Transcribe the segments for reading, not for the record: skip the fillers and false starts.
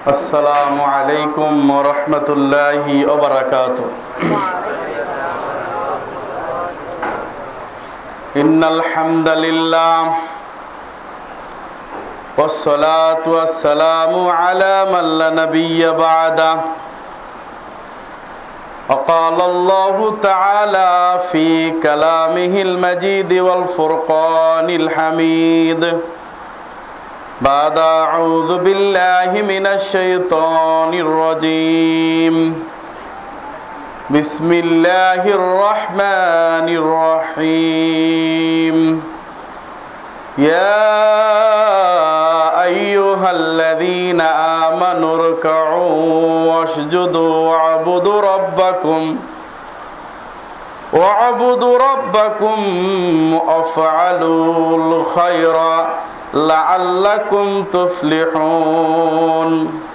السلام عليكم ورحمة الله وبركاته. إن الحمد لله والصلاة والسلام على من لا نبي بعده. وقال الله تعالى في كلامه المجيد والفرقان الحميد بعد أعوذ بالله من الشيطان الرجيم بسم الله الرحمن الرحيم يا أيها الذين آمنوا اركعوا واسجدوا واعبدوا ربكم وافعلوا الخير لعلكم تفلحون.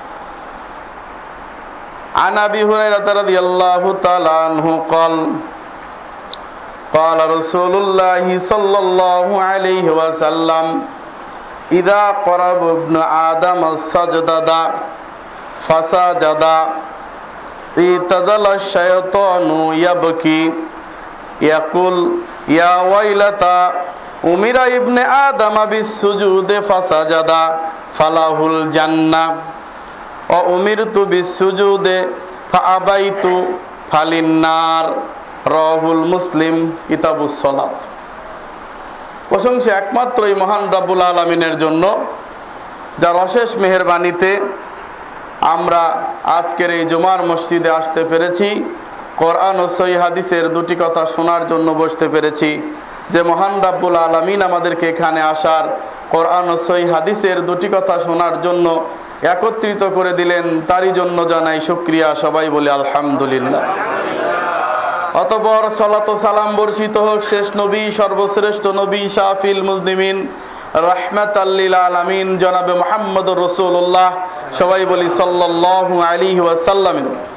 عن أبي هريرة رضي الله تعالى عنه قال قال رسول الله صلى الله عليه وسلم إذا قرب ابن آدم السجدة فسجد اعتزل الشيطان يبكي يقول يا ويلتى أمر ابن آدم بالسجود فسجد فله الجنة وأمرت بالسجود فأبيت فللنار. রাওয়াহুল মুসলিম, কিতাবুস সালাত। প্রশংসা একমাত্র এই মহান রব্বুল আলামিনের জন্য, যার অশেষ মেহেরবানিতে আমরা আজকের এই জুমার মসজিদে আসতে পেরেছি, কোরআন ও সহিহ হাদিসের দুটি কথা শোনার জন্য বসতে পেরেছি। যে মহান রব্বুল আলামিন আমাদেরকে এখানে আসার, কোরআন ও সহিহ হাদিসের দুটি কথা শোনার জন্য একত্রিত করে দিলেন, তারই জন্য জানাই শুকরিয়া। সবাই বলি আলহামদুলিল্লাহ। অতঃপর সালাত ও সালাম বর্ষিত হোক শেষ নবী, সর্বশ্রেষ্ঠ নবী, শাফিল মুজনিমিন, রাহমাতাল লিল আলামিন, জনাবে মুহাম্মদুর রাসূলুল্লাহ। সবাই বলি সাল্লাল্লাহু আলাইহি ওয়াসাল্লাম।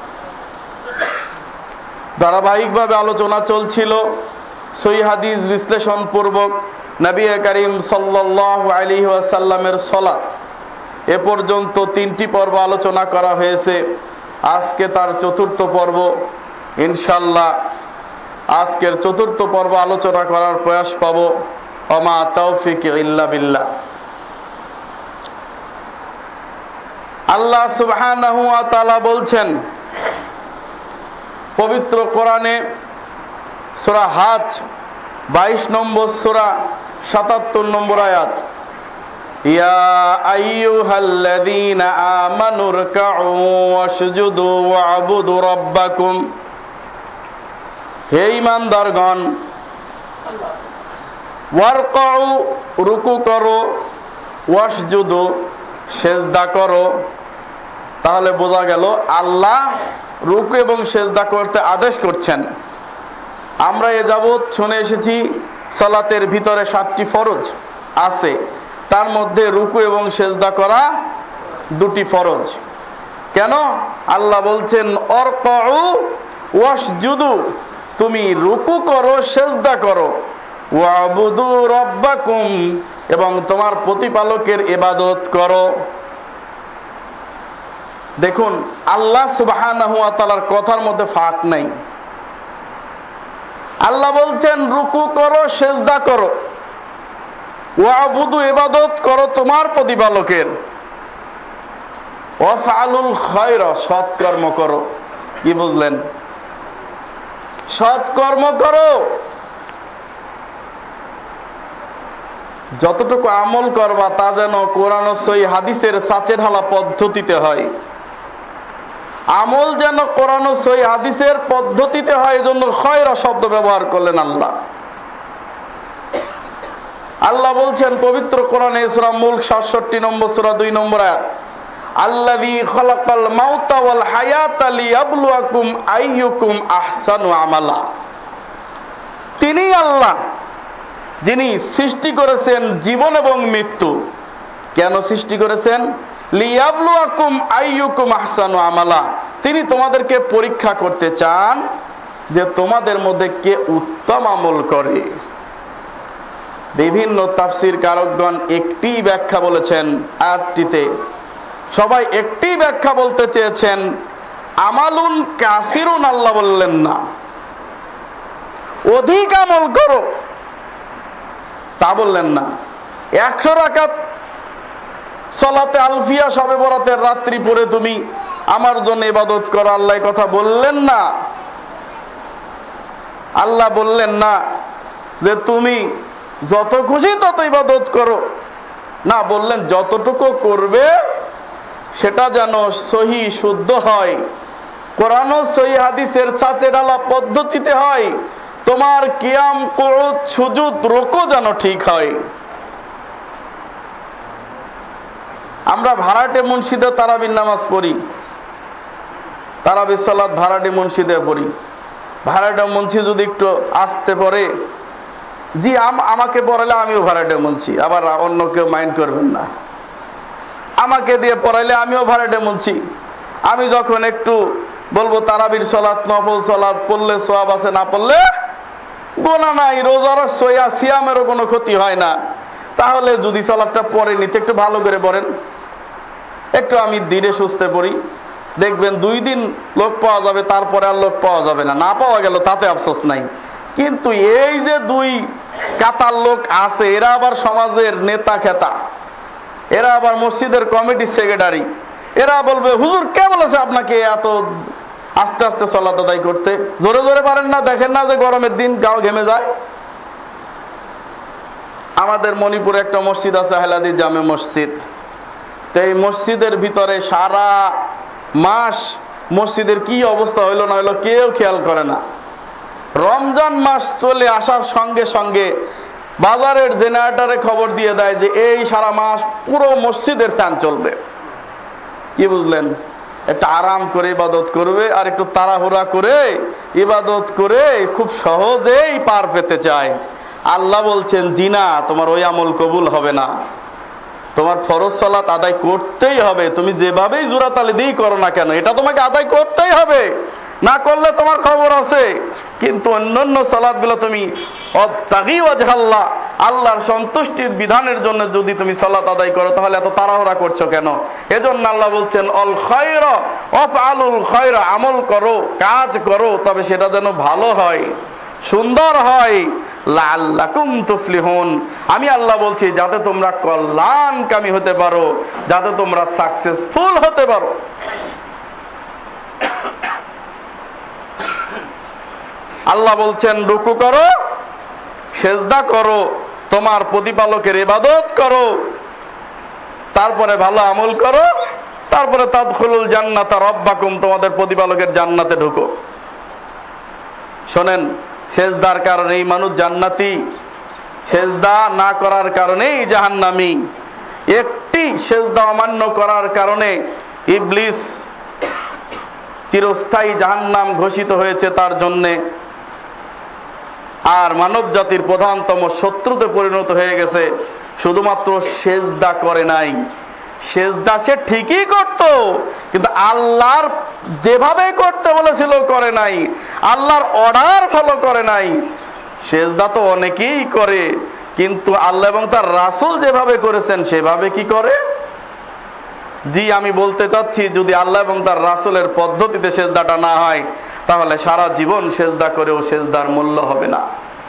ধারাবাহিকভাবে আলোচনা চলছিল সহিহ হাদিস বিশ্লেষণ পূর্বক নবী করিম সাল্লাল্লাহু আলাইহি ওয়াসাল্লামের সালাত। এ পর্যন্ত 3টি পর্ব আলোচনা করা হয়েছে, আজকে তার চতুর্থ পর্ব। ইনশাআল্লাহ আজকের চতুর্থ পর্ব আলোচনা করার প্রয়াস পাব। ওমা তাওফিক ইল্লা বিল্লাহ। আল্লাহ সুবহানাহু ওয়া তাআলা বলছেন পবিত্র কোরআনে সূরা হাজ 22 নম্বর সূরা 77 নম্বর আয়াত, ইয়া আইয়ুহাল্লাযীনা আমানু রকাউ ওয়াসজুদু ওয়া'বুদু রাব্বাকুম। হে ঈমানদারগণ, ওয়ারকাউ রুকু করো, ওয়াসজুদু সেজদা করো। তাহলে বোঝা গেল আল্লাহ রুকু এবং সেজদা করতে আদেশ করছেন। আমরা এ যাবৎ শুনে এসেছি সালাতের ভিতরে 7টি ফরজ আছে, তার মধ্যে রুকু এবং সেজদা করা 2টি ফরজ। কেন? আল্লাহ বলছেন অরকাউ ওয়াসজুদু, তুমি রুকু করো, সেজদা করো, ওয়া'বুদু রাব্বাকুম, এবং তোমার প্রতিপালকের ইবাদত করো। দেখুন, আল্লাহ সুবহানাহু ওয়া তাআলার কথার মধ্যে ফাঁক নাই। আল্লাহ বলছেন রুকু করো, সেজদা করো, ওয়া'বুদু ইবাদত করো তোমার প্রতিপালকের, ওয়াফআলুল খায়রা সৎকর্ম করো। কি বুঝলেন? সৎকর্ম করো। যতটুকু আমল করবা তা যেন কোরআন ও সহিহ হাদিসের সাচে ঢালা পদ্ধতিতে হয়। আমল যেন কোরআন ও সহিহ হাদিসের পদ্ধতিতে হয়, এজন্য খায়রা শব্দ ব্যবহার করলেন আল্লাহ। আল্লাহ বলছেন পবিত্র কোরআনে সূরা মুলক 67 নম্বর সূরা 2 নম্বর আয়াত, আল্লাযী খালাকাল মাউতা ওয়াল হায়াতা লিয়াবলুয়াকুম আইয়ুকুম আহসানু আমালা। তিনি আল্লাহ যিনি সৃষ্টি করেছেন জীবন এবং মৃত্যু। কেন সৃষ্টি করেছেন? লিয়াবলুয়াকুম আইয়ুকুম আহসানু আমালা, তিনি তোমাদেরকে পরীক্ষা করতে চান যে তোমাদের মধ্যে কে উত্তম আমল করে। বিভিন্ন তাফসীর কারকগণ একটি ব্যাখ্যা বলেছেন আয়াতটিতে, সবাই একটি ব্যাখ্যা বলতে চেয়েছেন, আমালুন কাসিরুন আল্লাহ বললেন না, অধিক আমল করো তা বললেন না। 100 রাকাত সালাতে আলফিয়া শবে বরাতের রাত্রি পড়ে তুমি আমার জন্য ইবাদত করো, আল্লাহ কথা বললেন না। আল্লাহ বললেন না যে তুমি যত খুশি তত ইবাদত করো, না, বললেন যতটুকু করবে সেটা যেন সহি শুদ্ধ হয়, কোরআন ও সহি হাদিসের সাথে ডালা পদ্ধতিতে হয়, তোমার কিয়াম কুউদ সুজুদ রুকু যেন ঠিক হয়। আমরা ভাড়াটে মসজিদে তারাবির নামাজ পড়ি, তারাবির সালাত ভাড়াটে মসজিদে পড়ি। ভাড়াটে মসজিদ যদি একটু আসতে পড়ে, জি আমাকে পড়ালে আমিও ভাড়াটে মুন্সি, আবার অন্য কেউ মাইন্ড করবেন না, আমাকে দিয়ে পড়াইলে আমিও ভাড়াটে মুন্সি। আমি যখন একটু বলবো তারাবির সালাত নফল সালাত পড়লে সওয়াব আছে, না পড়লে গোনা নাই, রোজার সয়া সিয়ামেরও কোনো ক্ষতি হয় না, তাহলে যদি সালাতটা পড়ে নিতে একটু ভালো করে পড়েন, একটু আমি ধীরে সুস্থে পড়ি, দেখবেন 2 দিন লোক পাওয়া যাবে, তারপরে আর লোক পাওয়া যাবে না, না পাওয়া গেল তাতে আফসোস নাই। কিন্তু এই যে 2 কাতার লোক আছে, এরা আবার সমাজের নেতা খেতা, এরা আবার মসজিদের কমিটির সেক্রেটারি, এরা বলবে হুজুর কে বলেছে আপনাকে এত আস্তে আস্তে সালাত আদায় করতে, জোরে জোরে পারেন না, দেখেন না যে গরমের দিন গাও ঘেমে যায়। আমাদের মণিপুরে একটা মসজিদ আছে, আহলাদি জামে মসজিদ। তো এই মসজিদের ভিতরে সারা মাস মসজিদের কি অবস্থা হইলো না হইলো কেউ খেয়াল করে না। রমজান মাস চলে আসার সঙ্গে সঙ্গে বাজারের জেনারেটরে খবর দিয়ে দেয় যে এই সারা মাস পুরো মসজিদের ফ্যান চলবে। কি বুঝলেন? একটা আরাম করে ইবাদত করবে, আর একটু তাড়াহুড়া করে ইবাদত করে খুব সহজেই পার পেতে চায়। আল্লাহ বলছেন জিনা, তোমার ওই আমল কবুল হবে না, তোমার ফরজ সালাত আদায় করতেই হবে, তুমি যেভাবেই জোরাতালি দিই করো না কেন, এটা তোমাকে আদায় করতেই হবে, না করলে তোমার খবর আছে। কিন্তু অন্যান্য সালাতগুলো তুমি অবতাগি ওয়াজহাল্লাহ, আল্লাহর সন্তুষ্টির বিধানের জন্য যদি তুমি সালাত আদায় করো, তাহলে এত তাড়াহুড়া করছো কেন? এজন্য আল্লাহ বলছেন অল খায়রা ওয়াফআলুল খায়রা, আমল করো, কাজ করো, তবে সেটা যেন ভালো হয়, সুন্দর হয়, লাআল্লাকুম তুফলিহুন, আমি আল্লাহ বলছি যাতে তোমরা কল্যাণকামী হতে পারো, যাতে তোমরা সাকসেসফুল হতে পারো। আল্লাহ বলছেন রুকু করো, সেজদা করো, তোমার প্রতিপালকের ইবাদত করো, তারপরে ভালো আমল করো, তারপরে তাদখুলুল জান্নাতা রাব্বাকুম, তোমাদের প্রতিপালকের জান্নাতে ঢুকো। শোনেন, সেজদার কারণেই মানুষ জান্নাতি, সেজদা না করার কারণেই জাহান্নামী। একটি সেজদা অমান্য করার কারণে ইবলিস চিরস্থায়ী জাহান্নাম ঘোষিত হয়েছে তার জন্যে, আর মানব জাতির প্রধানতম শত্রুতে পরিণত হয়ে গেছে। শুধুমাত্র সেজদা করে নাই, সেজদা সে ঠিকই করত, কিন্তু আল্লাহর যেভাবে করতে বলেছিল করে নাই, আল্লাহর অর্ডার ফলো করে নাই। সেজদা তো অনেকেই করে, কিন্তু আল্লাহ এবং তার রাসূল যেভাবে করেছেন সেভাবে কি করে? জি, আমি বলতে চাচ্ছি যদি আল্লাহ এবং তার রাসূলের পদ্ধতিতে সেজদাটা না হয়, তাহলে সারা জীবন সেজদা করেও সেজদার মূল্য হবে না।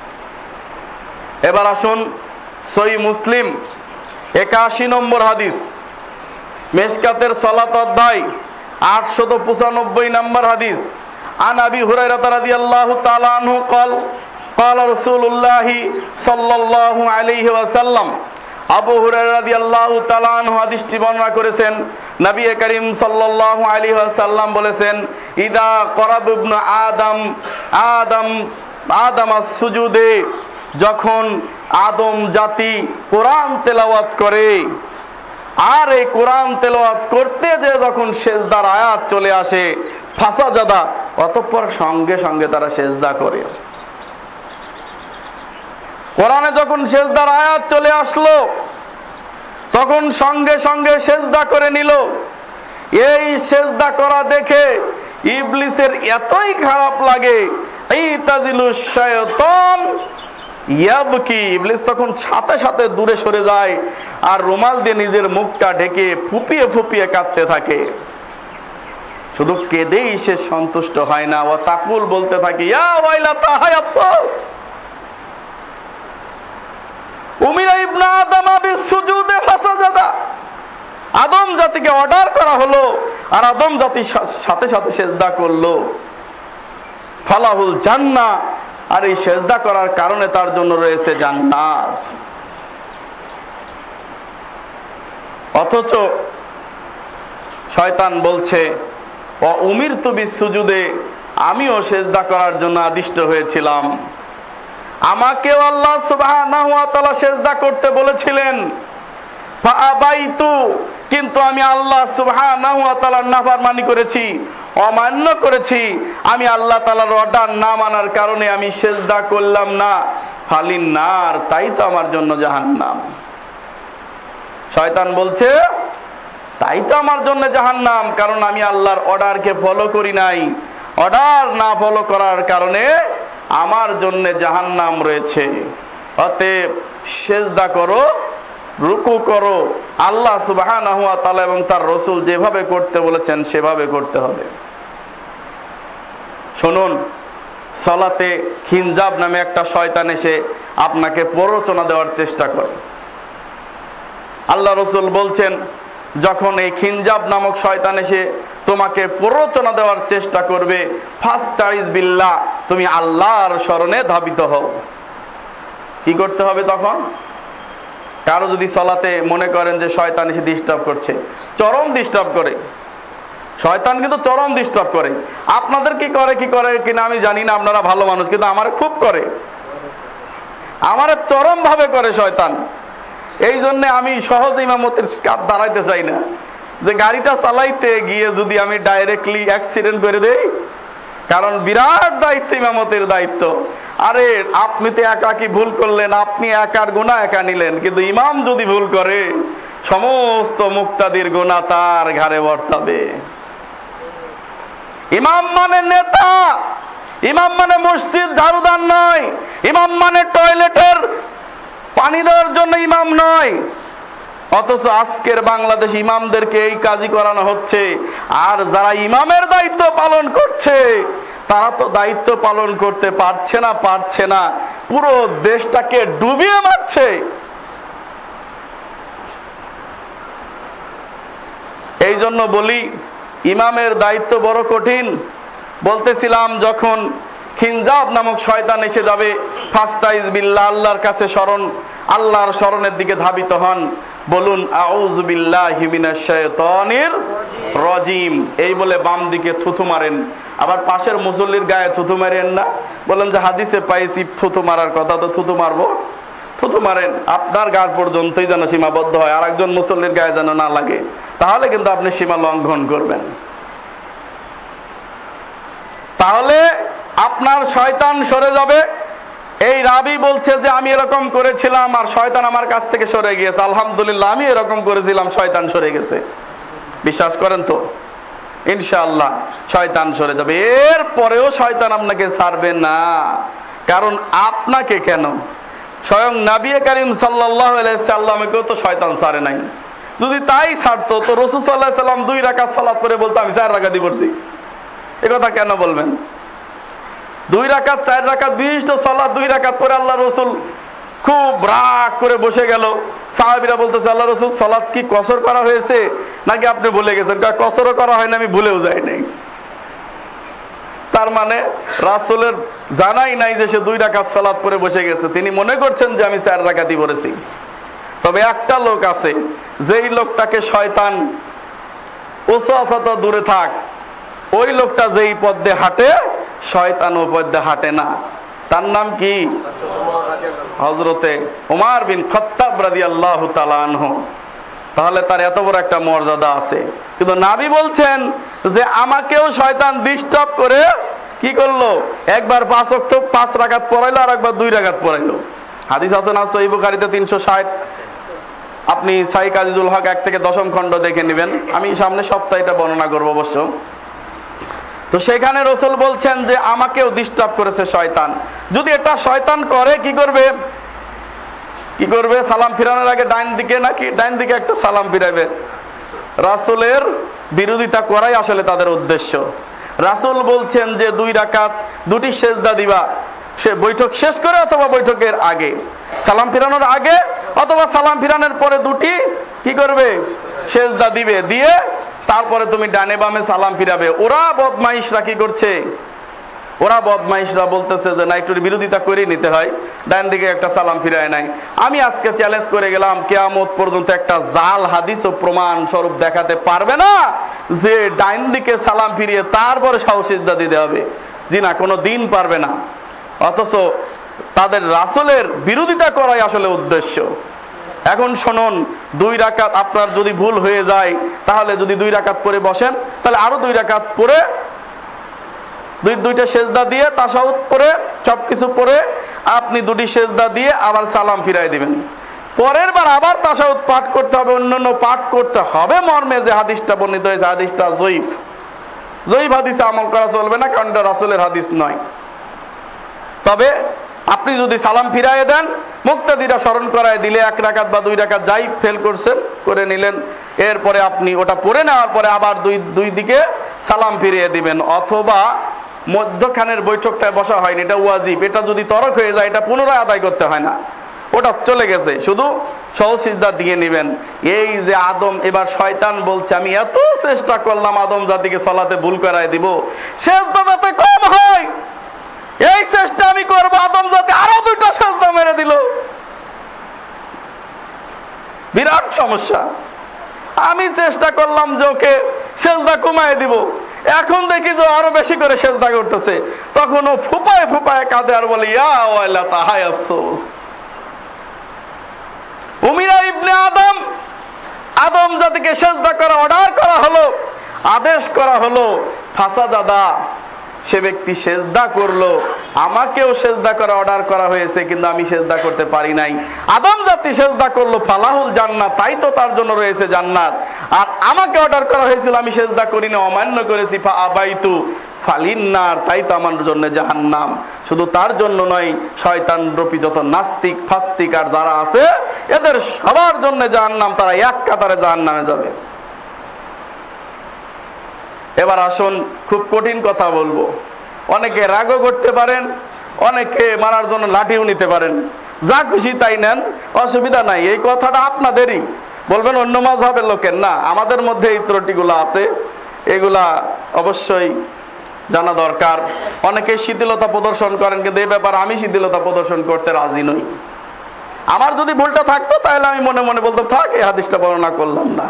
এবার আসুন সহিহ মুসলিম 81 নম্বর হাদিস, মেশকাতের সালাত অধ্যায় 895 নম্বর হাদিস। আন আবি হুরায়রা রাদিয়াল্লাহু তাআলা আনহু قال قال رسول الله صلى الله عليه وسلم, আবু হুরায়রা রাদিয়াল্লাহু তাআলা আনহু হাদিসটি বর্ণনা করেছেন, নবী করিম সাল্লাল্লাহু আলাইহি ওয়াসাল্লাম বলেছেন, ইদা করাব ইবনু আদম সুজুদে, যখন আদম জাতি কোরআন তেলাওয়াত করে, আর এই কোরআন তেলাওয়াত করতে যে যখন সেজদার আয়াত চলে আসে, ফাসাজাদা, অতঃপর সঙ্গে সঙ্গে তারা সেজদা করে। কোরআনে যখন সেজদার আয়াত চলে আসলো, তখন সঙ্গে সঙ্গে সেজদা করে নিল। এই সেজদা করা দেখে ইবলিসের এতই খারাপ লাগে, ইতাজিলুশ শায়তান ইয়াবকি, ইবলিস তখন সাথে সাথে দূরে সরে যায় আর রুমাল দিয়ে নিজের মুখটা ঢেকে ফুপিয়ে ফুপিয়ে কাঁদতে থাকে। শুধু কেঁদেই সে সন্তুষ্ট হয় না, ও তাকুল বলতে থাকে, ইয়া ওয়াইলাতা, হায় আফসোস, উমিরা ইবনা আদম বিসসুজুদে ফাসাজাদা, আদম জাতিকে অর্ডার করা হলো আর আদম জাতি সাথে সাথে সেজদা করলো। ফালাহুল জান্নাহ, আর এই সেজদা করার কারণে তার জন্য রয়েছে জান্নাত। অথচ শয়তান বলছে, ও উমিরতু বিসসুজুদে, আমিও সেজদা করার জন্য আদিষ্ট হয়েছিলাম, আমাকেও আল্লাহ সুবহানাহু ওয়া তাআলা সেজদা করতে বলেছিলেন, ফাআবাইতু, কিন্তু আমি আল্লাহ সুবহানাহু ওয়া তাআলার নাফরমানি করেছি, অমান্য করেছি, আমি আল্লাহ তাআলার অর্ডার না মানার কারণে আমি সেজদা করলাম না। ফালিন নার, তাই তো আমার জন্য জাহান্নাম। শয়তান বলছে, তাই তো আমার জন্য জাহান্নাম, কারণ আমি আল্লাহর অর্ডারকে ফলো করি নাই, অর্ডার না ফলো করার কারণে আমার জন্য জাহান্নাম রয়েছে। অতএব সেজদা করো, রুকু করো, আল্লাহ সুবহানাহু ওয়া তাআলা এবং তার রাসূল যেভাবে করতে বলেছেন সেভাবে করতে হবে। শুনুন, সালাতে খিনজাব নামে একটা শয়তান এসে আপনাকে প্ররোচনা দেওয়ার চেষ্টা করে। আল্লাহ রাসূল বলছেন, যখন এই খিনজাব নামক শয়তান এসে তোমাকে প্ররোচনা দেওয়ার চেষ্টা করবে, ফাস্তাইজ বিল্লাহ, তুমি আল্লাহর শরণে ধাবিত হও। কি করতে হবে তখন? কারো যদি সলাতে মনে করেন যে শয়তান এসে ডিস্টার্ব করছে, চরম ডিস্টার্ব করে, শয়তান কিন্তু চরম ডিস্টার্ব করে। আপনাদের কি করে কিনা আমি জানি না, আপনারা ভালো মানুষ, কিন্তু আমার খুব করে, আমার চরম ভাবে করে শয়তান। এই জন্য আমি সহজ ইমামতের কাজ দাঁড়াইতে চাই না, যে গাড়িটা চালাইতে গিয়ে যদি আমি ডাইরেক্টলি অ্যাক্সিডেন্ট করে দেই, কারণ বিরাট দায়িত্ব, ইমামতের দায়িত্ব। আরে আপনি তো একাকি ভুল করলেন, আপনি একার গুনাহ একা নিলেন, কিন্তু ইমাম যদি ভুল করে সমস্ত মুক্তাদির গুনাহ তার ঘাড়ে বর্তাবে। ইমাম মানে নেতা, ইমাম মানে মসজিদ ঝাড়ুদার নয়, ইমাম মানে টয়লেটের পানি দেওয়ার জন্য ইমাম নয়। অথচ আজকের বাংলাদেশ ইমামদেরকে এই কাজই করানো হচ্ছে। আর যারা ইমামের দায়িত্ব পালন করছে তারা তো দায়িত্ব পালন করতে পারছে না, পুরো দেশটাকে ডুবিয়ে মারছে। এই জন্য বলি, ইমামের দায়িত্ব বড় কঠিন। বলতেছিলাম, যখন খিনজাব নামক শয়তান এসে যাবে, ফাস্তাইজ বিল্লাহ, আল্লাহর কাছে শরণ, আল্লাহর শরণের দিকে ধাবিত হন। বলুন আউযু বিল্লাহি মিনাশ শাইতানির রাজিম, এই বলে বাম দিকে থুথু মারেন। আবার পাশের মুসল্লির গায়ে থুথু মারেন না, বলেন যে হাদিসে পাইছি থুথু মারার কথা, তো থুথু মারবো, থুথু মারেন, আপনার গার পর্যন্তই যেন সীমাবদ্ধ হয়, আর একজন মুসল্লির গায়ে যেন না লাগে, তাহলে কিন্তু আপনি সীমা লঙ্ঘন করবেন। তাহলে আপনার শয়তান সরে যাবে। এই রাবি বলছে যে আমি এরকম করেছিলাম আর শয়তান আমার কাছ থেকে সরে গিয়েছে, আলহামদুলিল্লাহ, আমি এরকম করেছিলাম, শয়তান সরে গেছে। বিশ্বাস করেন তো? ইনশাআল্লাহ শয়তান সরে যাবে। এরপরেও শয়তান আপনাকে ছাড়বে না, কারণ আপনাকে কেন, স্বয়ং নবী করিম সাল্লাল্লাহু আলাইহি সাল্লামকেও তো শয়তান ছাড়ে নাই। যদি তাই ছাড়তো তো রাসূল সাল্লাল্লাহু আলাইহি সাল্লাম 2 রাকাত সালাত করে বলতো আমি 4 রাকাতই পড়ছি। এ কথা কেন বলবেন? 2 রাকাত 4 রাকাত বিশিষ্ট সালাত 2 রাকাত পরে আল্লাহ রাসূল খুব রাগ করে বসে গেল। সাহাবীরা বলতেছে, আল্লাহ রাসূল, সালাত কি কসর করা হয়েছে নাকি আপনি ভুলে গেছেন? কসরও করা হয় না, আমি ভুলেও যাই নাই। তার মানে রাসূলের জানাই নাই যে সে 2 রাকাত সালাত পরে বসে গেছে, তিনি মনে করছেন যে আমি 4 রাকাতই পড়েছি। তবে একটা লোক আছে, যেই লোকটাকে শয়তান ওসওয়াসা তো দূরে থাক, ওই লোকটা যেই পথে হাঁটে শয়তান ওই পথে হাঁটে না। তার নাম কি? হযরতে ওমর বিন খাত্তাব রাদিয়াল্লাহু তাআলা আনহু। তাহলে তার এত বড় একটা মর্যাদা আছে। কিন্তু নবী বলছেন যে আমাকেও শয়তান ডিস্টার্ব করে কি করলো, একবার 5 রাকাত পড়াইলো আর একবার 2 রাকাত পড়াইলো। হাদিস আছে না সহিহ বুখারীতে 360, আপনি সাইক আজিজুল হক 1 থেকে 10ম খণ্ড দেখে নেবেন। আমি সামনে সপ্তাহে এটা বর্ণনা করব অবশ্য। তো সেখানে রাসূল বলছেন যে আমাকেও ডিস্টার্ব করেছে শয়তান। যদি এটা শয়তান করে কি করবে? কি করবে? সালাম ফিরানোর আগে ডাইন দিকে নাকি ডাইন দিকে একটা সালাম ফিরাবে। রাসূলের বিরোধিতা করাই আসলে তাদের উদ্দেশ্য। রাসূল বলছেন যে 2 রাকাত 2টি সেজদা দিবা, সে বৈঠক শেষ করে অথবা বৈঠকের আগে, সালাম ফিরানোর আগে অথবা সালাম ফিরানোর পরে 2টি কি করবে? সেজদা দিবে, দিয়ে তারপরে তুমি ডানে বামে সালাম ফিরাবে। ওরা বদমাইশরা কি করছে? ওরা বদমাইশরা বলতেছে যে না, একটু বিরোধিতা করে নিতে হয়, ডান দিকে একটা সালাম ফিরায় নাই। আমি আজকে চ্যালেঞ্জ করে গেলাম, কিয়ামত পর্যন্ত একটা জাল হাদিস ও প্রমাণ স্বরূপ দেখাতে পারবে না যে ডান দিকে সালাম ফিরিয়ে তারপরে সিজদা দিতে হবে। জি না, কোনো দিন পারবে না। অথচ তাদের রাসূলের বিরোধিতা করাই আসলে উদ্দেশ্য। এখন শুনুন, 2 রাকাত আপনার যদি ভুল হয়ে যায়, তাহলে যদি 2 রাকাত পরে বসেন, তাহলে আরো 2 রাকাত পরে দুইটা সেজদা দিয়ে তাশাহুদ পরে সবকিছু পরে আপনি 2টি সেজদা দিয়ে আবার সালাম ফিরাই দিবেন। পরের বার আবার তাশাহুদ পাঠ করতে হবে, অন্যান্য পাঠ করতে হবে মর্মে যে হাদিসটা বর্ণিত হয়েছে। হাদিসটা জয়ীফ হাদিসে আমল করা চলবে না, কারণ এটা রাসূলের হাদিস নয়। তবে আপনি যদি সালাম ফিরাইয়ে দেন, মুক্তাদিরা স্মরণ করায় দিলে 1 রাকাত বা 2 রাকাত যাই ফেল করছেন করে নিলেন, এরপরে আপনি ওটা পড়ে নেওয়ার পরে আবার দুই দিকে সালাম ফিরিয়ে দিবেন। অথবা মধ্যখানের বৈঠকটায় বসা হয়নি, এটা ওয়াজিব, এটা যদি তরক হয়ে যায় এটা পুনরায় আদায় করতে হয় না, ওটা চলে গেছে, শুধু সিজদা দিয়ে নেবেন। এই যে আদম, এবার শয়তান বলছে আমি এত চেষ্টা করলাম আদম জাতিকে সালাতে ভুল করায় দিব, সিজদা যাতে কম হয় এই চেষ্টা আমি করবো, আদম জাতি আরো 2টা সিজদা মেরে দিল। বিরাট সমস্যা। আমি চেষ্টা করলাম যে ওকে সিজদা কমায় দিব, এখন দেখি যে আরো বেশি করে সিজদা করতেছে, তখন ও ফুপায় ফুপায় কাঁদে আর বলে ইয়া ওয়াইলাতা, হায় আফসোস। উমিরা ইবনে আদম জাতিকে সিজদা করা অর্ডার করা হলো, আদেশ করা হলো, ফাসাদাদা, সে ব্যক্তি সেজদা করলো। আমাকেও সেজদা করা অর্ডার করা হয়েছে, কিন্তু আমি সেজদা করতে পারি নাই। আদম জাতি সেজদা করলো, ফালাহুল জান্নাত, তাই তো তার জন্য রয়েছে জান্নাত। আর আমাকে অর্ডার করা হয়েছিল, আমি সেজদা করি না, অমান্য করেছি, ফা আবাইতু ফালিন্নার, তাই তো আমার জন্য জাহান্নাম। শুধু তার জন্য নয়, শয়তান রূপী যত নাস্তিক ফাস্তিক আর যারা আছে এদের সবার জন্য জাহান্নাম, তারা এক কাতারে জাহান্নামে যাবে। এবার আসুন, খুব কঠিন কথা বলবো, অনেকে রাগও করতে পারেন, অনেকে মারার জন্য লাঠিও নিতে পারেন, যা খুশি তাই নেন, অসুবিধা নাই। এই কথাটা আপনাদেরই, বলবেন অন্য মাযহাবের লোকের না। আমাদের মধ্যে এই ত্রুটিগুলো আছে, এগুলা অবশ্যই জানা দরকার। অনেকে শিথিলতা প্রদর্শন করেন, কিন্তু এই ব্যাপারে আমি শিথিলতা প্রদর্শন করতে রাজি নই। আমার যদি ভুলটা থাকতো তাহলে আমি মনে মনে বলতাম থাক, এই হাদিসটা বর্ণনা করলাম না।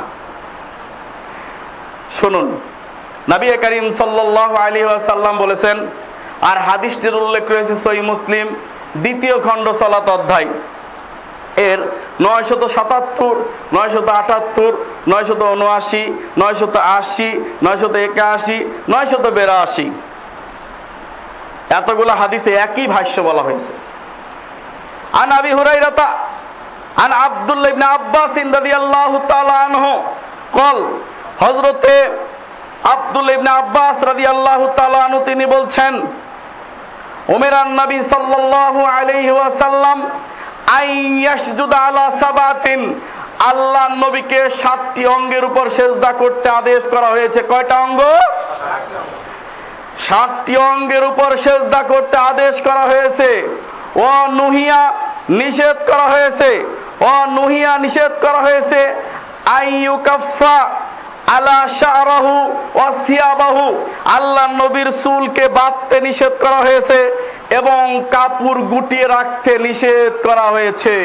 শুনুন, নবী করিম সাল্লাল্লাহু আলাইহি ওয়াসাল্লাম বলেছেন, আর হাদিসটির উল্লেখ রয়েছে সহিহ মুসলিম 2য় খণ্ড সালাত অধ্যায় এর 977, 978, 979, 980, 981, 982 এতগুলো হাদিসে একই ভাষ্য বলা হয়েছে। আন আবি হুরায়রা আন আব্দুল্লাহ ইবনে আব্বাস রাদিয়াল্লাহু তাআলা আনহু قال, হযরতে আব্দুল্লাহ ইবনে আব্বাস রাদিয়াল্লাহু তাআলা আনহু তিনি বলছেন, উমিরান নবী সাল্লাল্লাহু আলাইহি ওয়াসাল্লাম আন ইয়াসজুদা আলা সাবাতিন, আল্লাহ নবীকে 7টি অঙ্গের উপর সেজদা করতে আদেশ করা হয়েছে। কয়টা অঙ্গ? 7টি অঙ্গের উপর সেজদা করতে আদেশ করা হয়েছে। ও নুহিয়া, নিষেধ করা হয়েছে। ও নুহিয়া, নিষেধ করা হয়েছে আইয়ুকাফফা আলা শারাহু ওয়া সিয়াবাহু, আল্লাহ নবীর চুলকে বাঁধতে নিষেধ করা হয়েছে এবং কাপড় গুটিয়ে রাখতে নিষেধ করা হয়েছে।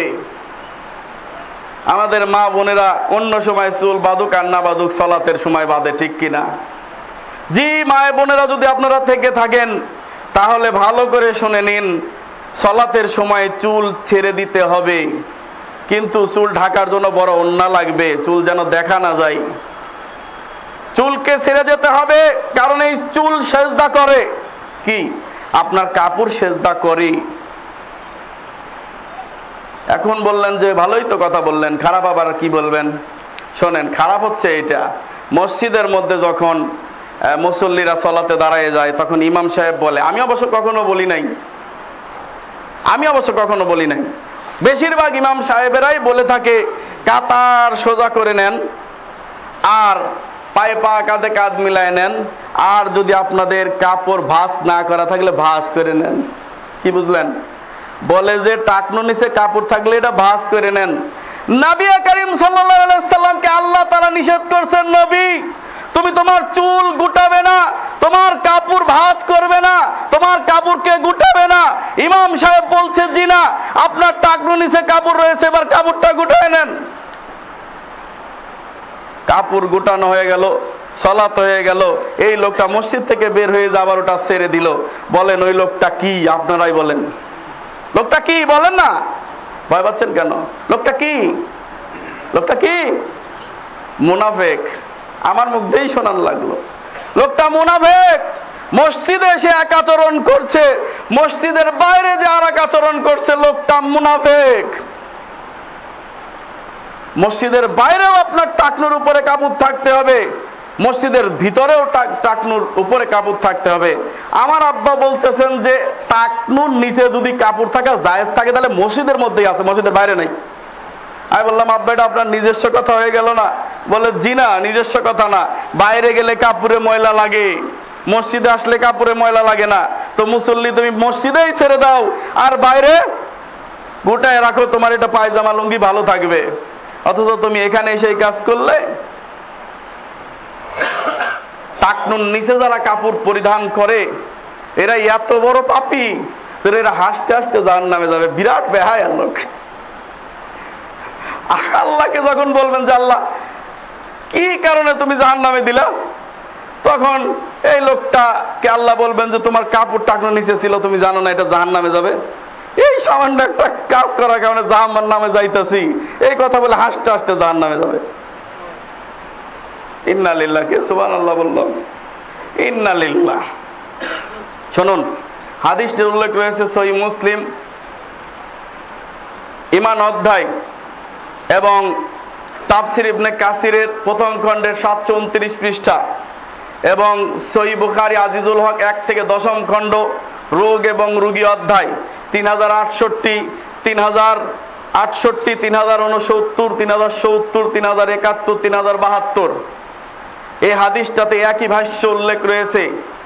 আমাদের মা বোনেরা অন্য সময় চুল বাঁধুক আর না বাঁধুক, সালাতের সময় বাঁধে, ঠিক কিনা? জি, মায়ের বোনেরা যদি আপনারা থেকে থাকেন তাহলে ভালো করে শুনে নিন, সালাতের সময় চুল ছেড়ে দিতে হবে, কিন্তু চুল ঢাকার জন্য বড় ওড়না লাগবে, চুল যেন দেখা না যায়। চুলকে ছেড়ে যেতে হবে, কারণ এই চুল সেজদা করে কি? আপনার কাপড় সেজদা করে। এখন বললেন যে ভালোই তো কথা বললেন, খারাপ আবার কি বলবেন? শোনেন, খারাপ হচ্ছে এটা, মসজিদের মধ্যে যখন মুসল্লিরা সালাতে দাঁড়ায় যায়, তখন ইমাম সাহেব বলে, আমি অবশ্য কখনো বলি নাই, বেশিরভাগ ইমাম সাহেবেরাই বলে থাকে কাতার সোজা করে নেন, আর পায়ে পা কাঁধে কাঁধ মিলায় নেন, আর যদি আপনাদের কাপড় ভাঁজ না করা থাকলে ভাঁজ করে নেন। কি বুঝলেন? বলে যে টাকনু নিচে কাপড় থাকলে এটা ভাঁজ করে নেন। নবী করিম সাল্লাল্লাহু আলাইহি সাল্লামকে আল্লাহ তাআলা নিষেধ করছেন, নবী তুমি তোমার চুল গুটাবে না, তোমার কাপড় ভাঁজ করবে না, তোমার কাপড়কে গুটাবে না। ইমাম সাহেব বলছে জি না, আপনার টাকনু নিচে কাপড় রয়েছে, এবার কাপড়টা গুটায় নেন। কাপড় গুটানো হয়ে গেল, সালাত হয়ে গেল, এই লোকটা মসজিদ থেকে বের হয়ে যাবার ওটা ছেড়ে দিল। বলেন ওই লোকটা কি? আপনারাই বলেন, লোকটা কি? বলেন না, ভয় পাচ্ছেন কেন? লোকটা কি? লোকটা কি? মুনাফেক। আমার মুখ দিয়েই শোনার লাগলো, লোকটা মুনাফেক। মসজিদে এসে এক আচরণ করছে, মসজিদের বাইরে যে আর এক আচরণ করছে, লোকটা মুনাফেক। মসজিদের বাইরেও আপনার টাকনুর উপরে কাপড় থাকতে হবে, মসজিদের ভিতরেও টাকনুর উপরে কাপড় থাকতে হবে। আমার আব্বা বলতেছেন যে টাকনুর নিচে যদি কাপড় থাকা জায়েজ থাকে তাহলে মসজিদের মধ্যেই আছে, মসজিদের বাইরে নাই। আমি বললাম, আব্বা এটা আপনার নিজস্ব কথা হয়ে গেল না? বলে জি না, নিজস্ব কথা না, বাইরে গেলে কাপড়ে ময়লা লাগে, মসজিদে আসলে কাপড়ে ময়লা লাগে না। তো মুসল্লি তুমি মসজিদেই ছেড়ে দাও আর বাইরে গোটায় রাখো, তোমার এটা পায়জামা লুঙ্গি ভালো থাকবে। অথচ তুমি এখানে এসে কাজ করলে। টাকনুর নিচে যারা কাপড় পরিধান করে এরা এত বড় পাপী, এরা হাসতে হাসতে জাহান্নামে যাবে। বিরাট বেহায়া লোক। আল্লাহকে যখন বলবেন যে আল্লাহ কি কারণে তুমি জাহান্নামে দিলা, তখন এই লোকটাকে আল্লাহ বলবেন যে তোমার কাপড় টাকনুর নিচে ছিল, তুমি জানো না এটা জাহান্নামে যাবে? এই সামান্য একটা কাজ করার কারণে জাহান্নামে যাইতেছি, এই কথা বলে হাসতে হাসতে জাহান্নামে যাবে। ইন্না লিল্লাহ, কে সুবহানাল্লাহ বলল? ইন্না লিল্লাহ। শুনুন, হাদিসটির উল্লেখ রয়েছে সহিহ মুসলিম ঈমান অধ্যায় এবং তাফসির ইবনে কাসিরের প্রথম খণ্ডের 729 পৃষ্ঠা, এবং সহিহ বুখারী আজিজুল হক 1 থেকে 10ম খণ্ড রোগ এবং রোগী অধ্যায় 3068, 3068, 3069, 3070, 3071, 3072। এই হাদিসটাতে একই ভাষ্য উল্লেখ রয়েছে।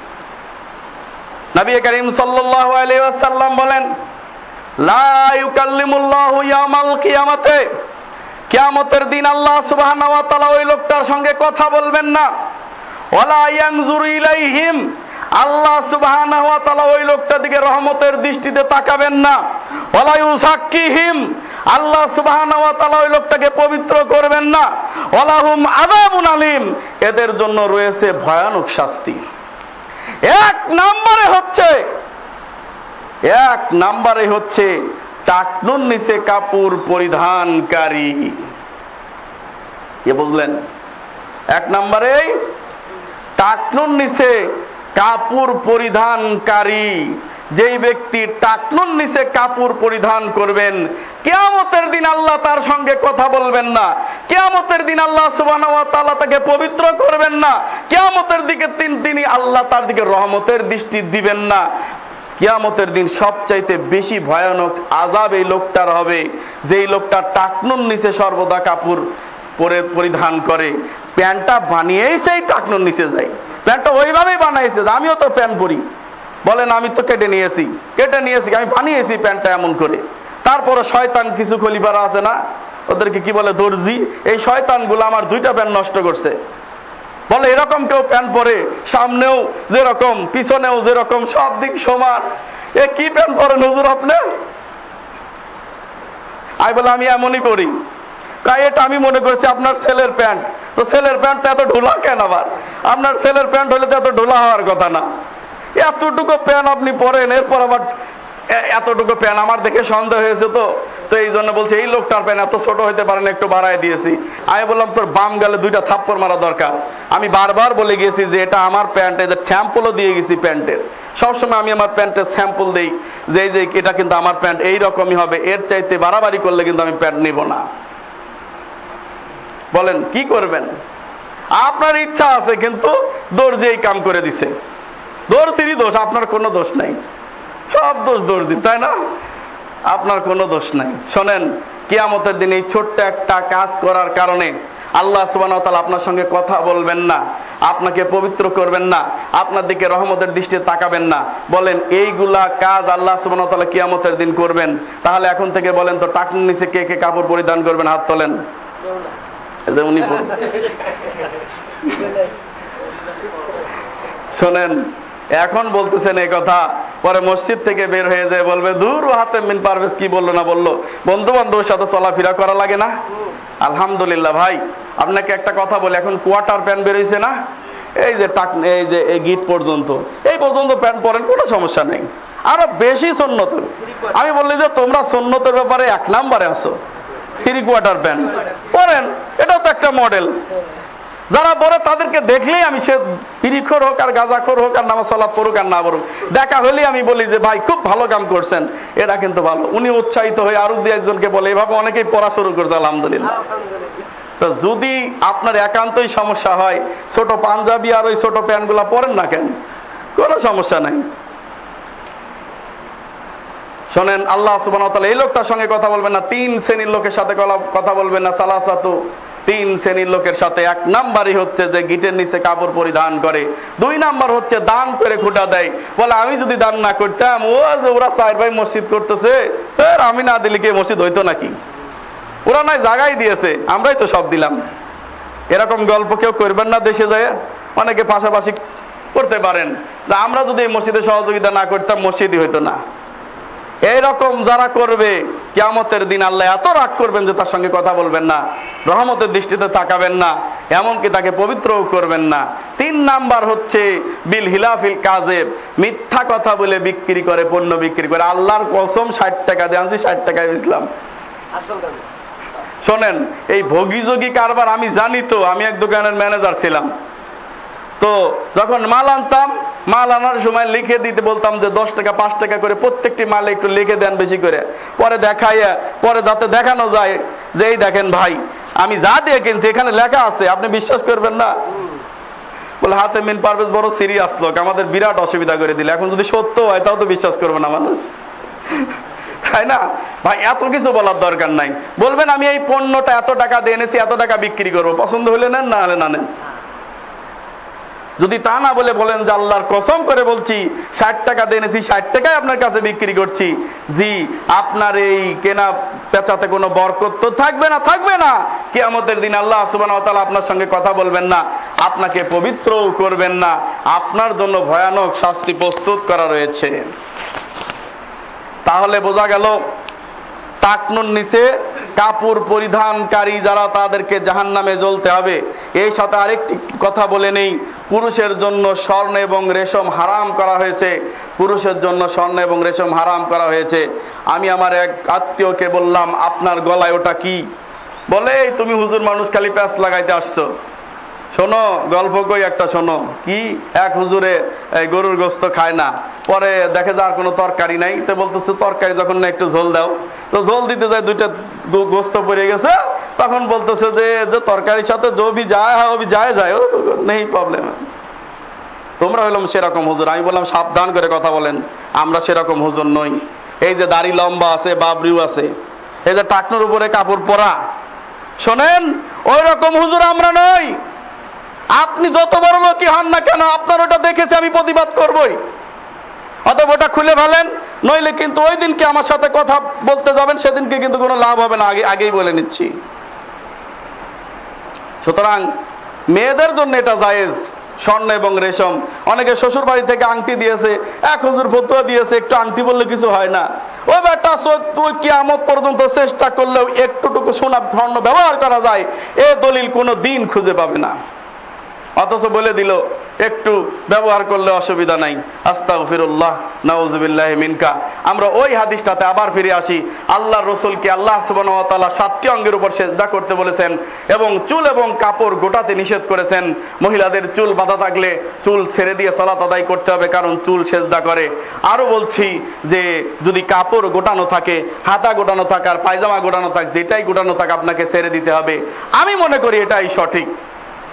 নবী করিম সাল্লাল্লাহু আলাইহি ওয়াসাল্লাম বলেন, লা ইউকাল্লিমুল্লাহু ইয়াউমাল কিয়ামাতে, কিয়ামতের দিন আল্লাহ সুবহানাহু ওয়া তাআলা ওই লোকটার সঙ্গে কথা বলবেন না। ওয়ালা ইয়ানজুরু ইলাইহিম, আল্লাহ সুবহানাহু ওয়া তাআলা ওই লোকটার দিকে রহমতের দৃষ্টিতে তাকাবেন না। ওয়ালা ইউযাক্কিহিম, আল্লাহ সুবহানাহু ওয়া তাআলা ওই লোকটাকে পবিত্র করবেন না। ওয়ালাহুম আযাবুন আলীম, এদের জন্য রয়েছে ভয়ানক শাস্তি। এক নম্বরে হচ্ছে টাকনুর নিচে কাপড় পরিধানকারী। কে বুঝলেন? এক নম্বরে টাকনুর নিচে কাপড় পরিধানকারী। যেই ব্যক্তি টাকনুর নিচে কাপড় পরিধান করবেন, কিয়ামতের দিন আল্লাহ তার সঙ্গে কথা বলবেন না, কিয়ামতের দিন আল্লাহ সুবহানাহু ওয়া তাআলা তাকে পবিত্র করবেন না, কিয়ামতের দিকে তিনি আল্লাহ তার দিকে রহমতের দৃষ্টি দিবেন না। কিয়ামতের দিন সবচাইতে বেশি ভয়ানক আযাব এই লোকটার হবে, যেই লোকটা টাকনুর নিচে সর্বদা কাপড় পরিধান করে। প্যান্টটা বানিয়েই সেই টাকনুর নিচে যায়, প্যান্টটা ওইভাবেই বানাইছে। আমিও তো প্যান্ট পরি, বলেন আমি তো কেটে নিয়েছি, আমি বানিয়েছি প্যান্টটা এমন করে। তারপরে শয়তান কিছু খলিফারা আছে না, ওদেরকে কি বলে, দর্জি, এই শয়তানগুলো আমার 2টা প্যান্ট নষ্ট করছে। বলে এরকম কেউ প্যান্ট পরে, সামনেও যেরকম পিছনেও যেরকম, সব দিক সমান, এ কি প্যান্ট পরেন হুজুর আপনি? আমি বলে আমি এমনই পরি। এটা আমি মনে করছি আপনার ছেলের প্যান্ট, তো ছেলের প্যান্টটা এত ঢোলা কেন? আবার আপনার ছেলের প্যান্ট হলে তো এত ঢোলা হওয়ার কথা না। এতটুকু প্যান্ট আপনি পরেন, এরপর আবার এতটুকু প্যান্ট। আমার দেখে সন্দেহ হয়েছে, তো এই জন্য বলছে এই লোকটার প্যান্ট এত ছোট হইতে পারে না, একটু বাড়ায় দিয়েছি। আমি বললাম তোর বাম গালে 2টা থাপ্পড় মারা দরকার। আমি বারবার বলে গেছি যে এটা আমার প্যান্ট, এদের স্যাম্পলও দিয়ে গেছি প্যান্টের। সবসময় আমি আমার প্যান্টের স্যাম্পল দেই যে এটা কিন্তু আমার প্যান্ট এইরকমই হবে, এর চাইতে বাড়াবাড়ি করলে কিন্তু আমি প্যান্ট নিব না। বলেন কি করবেন? আপনার ইচ্ছা আছে কিন্তু দর্জি এই কাম করে দিছে। দর্জিরই দোষ, আপনার কোনো দোষ নাই। সব দোষ দর্জি, তাই না? আপনার কোনো দোষ নাই। শোনেন, কিয়ামতের দিন এই ছোট্ট একটা কাজ করার কারণে আল্লাহ সুবহানাহু ওয়া তাআলা আপনার সঙ্গে কথা বলবেন না, আপনাকে পবিত্র করবেন না, আপনার দিকে রহমতের দৃষ্টিতে তাকাবেন না। বলেন এইগুলা কাজ আল্লাহ সুবহানাহু ওয়া তাআলা কিয়ামতের দিন করবেন। তাহলে এখন থেকে বলেন তো, টাকনুর নিচে কে কে কাপড় পরিধান করবেন? হাত তোলেন। উনি শোনেন, এখন বলতেছেন এই কথা, পরে মসজিদ থেকে বের হয়ে যায় বলবে দূর হাতে মিন পারভেজ কি বললো না বললো। বন্ধু বান্ধবের সাথে চলাফেরা করা লাগে না? আলহামদুলিল্লাহ। ভাই আপনাকে একটা কথা বলি, এখন কোয়ার্টার প্যান্ট বেরোইছে না, এই যে এই গিট পর্যন্ত, এই পর্যন্ত প্যান্ট পরেন, কোনো সমস্যা নেই। আরো বেশি সুন্নত। আমি বললি যে তোমরা সুন্নতের ব্যাপারে 1 নম্বরে আছো, 3 কোয়ার্টার প্যান্ট পরেন, এটাও তো একটা মডেল। যারা বড় তাদেরকে দেখলেই আমি, সে পিরিখোর হোক আর গাঁজাখোর হোক আর নামাজ সালাত পড়ুক আর না পড়ুক, দেখা হলেই আমি বলি যে ভাই খুব ভালো কাম করছেন, এটা কিন্তু ভালো। উনি উৎসাহিত হয়ে আরো 2-1 জনকে বলে, এভাবে অনেকেই পড়া শুরু করছে আলহামদুলিল্লাহ। তো যদি আপনার একান্তই সমস্যা হয়, ছোট পাঞ্জাবি আর ওই ছোট প্যান্ট গুলা পরেন না কেন, কোনো সমস্যা নাই। শোনেন, আল্লাহ সুবহানাহু ওয়া তাআলা এই লোকটার সঙ্গে কথা বলবেন না, 3 শ্রেণীর লোকের সাথে কথা বলবেন না। সালাসাতু, 3 শ্রেণীর লোকের সাথে। 1 নাম্বারই হচ্ছে যে গিটের নিচে কাপড় পরিধান করে। 2 নাম্বার হচ্ছে দান করে খুঁটা দেয়। বলে আমি যদি দান না করতাম, ও যে ওরা 4 ভাই মসজিদ করতেছে, আমি না দিলে কি মসজিদ হইতো নাকি? ওরা নাই জায়গায় দিয়েছে, আমরাই তো সব দিলাম। এরকম গল্প কেউ করবেন না দেশে যায়। অনেকে পাশাপাশি করতে পারেন যে আমরা যদি এই মসজিদে সহযোগিতা না করতাম, মসজিদই হইতো না। এইরকম যারা করবে, কিয়ামতের দিন আল্লাহ এত রাগ করবেন যে তার সঙ্গে কথা বলবেন না, রহমতের দৃষ্টিতে তাকাবেন না, এমনকি তাকে পবিত্রও করবেন না। 3 নাম্বার হচ্ছে বিল হিলাফিল কাযিব, মিথ্যা কথা বলে বিক্রি করে, পণ্য বিক্রি করে। আল্লাহর কসম 60 টাকা দিয়ে আনছি, 60 টাকায় বেচলাম। শোনেন, এই ভোগীযোগী কারবার আমি জানি তো। আমি এক দোকানের ম্যানেজার ছিলাম। তো যখন মাল আনতাম, মাল আনার সময় লিখে দিতে বলতাম যে 10 টাকা 5 টাকা করে প্রত্যেকটি মালে একটু লিখে দেন বেশি করে। পরে দেখাইয়া, পরে যাতে দেখানো যায় যে এই দেখেন ভাই, আমি যা দিয়ে কিনছি এখানে লেখা আছে, আপনি বিশ্বাস করবেন না। বলে হাতে মিন পারভেজ বড় সিরিয়াস লোক, আমাদের বিরাট অসুবিধা করে দিলে। এখন যদি সত্য হয় তাও তো বিশ্বাস করবে না মানুষ, তাই না? ভাই এত কিছু বলার দরকার নাই। বলবেন আমি এই পণ্যটা এত টাকা দিয়ে এনেছি, এত টাকা বিক্রি করবো, পছন্দ হলে নেন, না হলে না নেন। যদি তা না বলে বলেন যে আল্লাহর কসম করে বলছি 60 টাকা দিয়ে এনেছি, 60 টাকায় আপনার কাছে বিক্রি করছি, জি আপনার এই কেনা বেচাতে কোনো বরকত তো থাকবে না, থাকবে না। কিয়ামতের দিন আল্লাহ সুবহানাহু ওয়া তাআলা আপনার সঙ্গে কথা বলবেন না, আপনাকে পবিত্রও করবেন না, আপনার জন্য ভয়ানক শাস্তি প্রস্তুত করা রয়েছে। তাহলে বোঝা গেল, টাকনুর নিচে কাপড় পরিধানকারী যারা, তাদেরকে জাহান্নামে জ্বলতে হবে। এই সাথে আরেকটি কথা বলে নেই, পুরুষের জন্য স্বর্ণ এবং রেশম হারাম করা হয়েছে। পুরুষের জন্য স্বর্ণ এবং রেশম হারাম করা হয়েছে। আমি আমার এক আত্মীয়কে বললাম, আপনার গলায় ওটা কি? বলে তুমি হুজুর মানুষ খালি প্যাঁচ লাগাইতে আসছো। শোনো গল্প কই একটা, শোনো কি, এক হুজুরে গরুর গোস্ত খায় না, পরে দেখে যে আর কোনো তরকারি নাই, তো বলতেছে তরকারি যখন না একটু ঝোল দাও। তো ঝোল দিতে যায় 2টা গোস্ত পড়ে গেছে, তখন বলতেছে যে তরকারির সাথে जो भी যায় ও भी যায় নেই প্রবলেম। তোমরা হইলাম সেরকম হুজুর। আমি বললাম সাবধান করে কথা বলেন, আমরা সেরকম হুজুর নই। এই যে দাড়ি লম্বা আছে, বাবরিও আছে, এই যে টাকনুর উপরে কাপড় পরা, শোনেন ওই রকম হুজুর আমরা নই। আপনি যত বড় লোকই হন না কেন, আপনার ওটা দেখেছি আমি প্রতিবাদ করবই। অতএব ওটা খুলে ফেলেন, নইলে কিন্তু ওই দিনকে আমার সাথে কথা বলতে যাবেন, সেদিনকে কিন্তু কোনো লাভ হবে না, আগেই বলে নিচ্ছি। সুতরাং মেয়েদের জন্য এটা জায়েজ, স্বর্ণ এবং রেশম। অনেকে শ্বশুর বাড়ি থেকে আংটি দিয়েছে, এক হুজুর ফতোয়া দিয়েছে একটু আংটি বললে কিছু হয় না। ও বেটা, তুই কিয়ামত পর্যন্ত চেষ্টা করলেও একটুটুকু সোনা স্বর্ণ ব্যবহার করা যায়, এ দলিল কোনো দিন খুঁজে পাবে না। অথচ বলে দিল একটু ব্যবহার করলে অসুবিধা নাই। আস্তাগফিরুল্লাহ, নাউযুবিল্লাহি মিনকা। আমরা ওই হাদিসটাতে আবার ফিরে আসি। আল্লাহর রাসূলকে আল্লাহ সুবহানাহু ওয়া তাআলা 7টি অঙ্গের উপর সিজদা করতে বলেছেন এবং চুল এবং কাপড় গোটাতে নিষেধ করেছেন। মহিলাদের চুল বাঁধা থাকলে চুল ছেড়ে দিয়ে সালাত আদায় করতে হবে, কারণ চুল সিজদা করে। আরো বলছি যে যদি কাপড় গোটানো থাকে, হাতা গোটানো থাকে আর পায়জামা গোটানো থাকে, যেটাই গোটানো থাকে আপনাকে ছেড়ে দিতে হবে। আমি মনে করি এটাই সঠিক।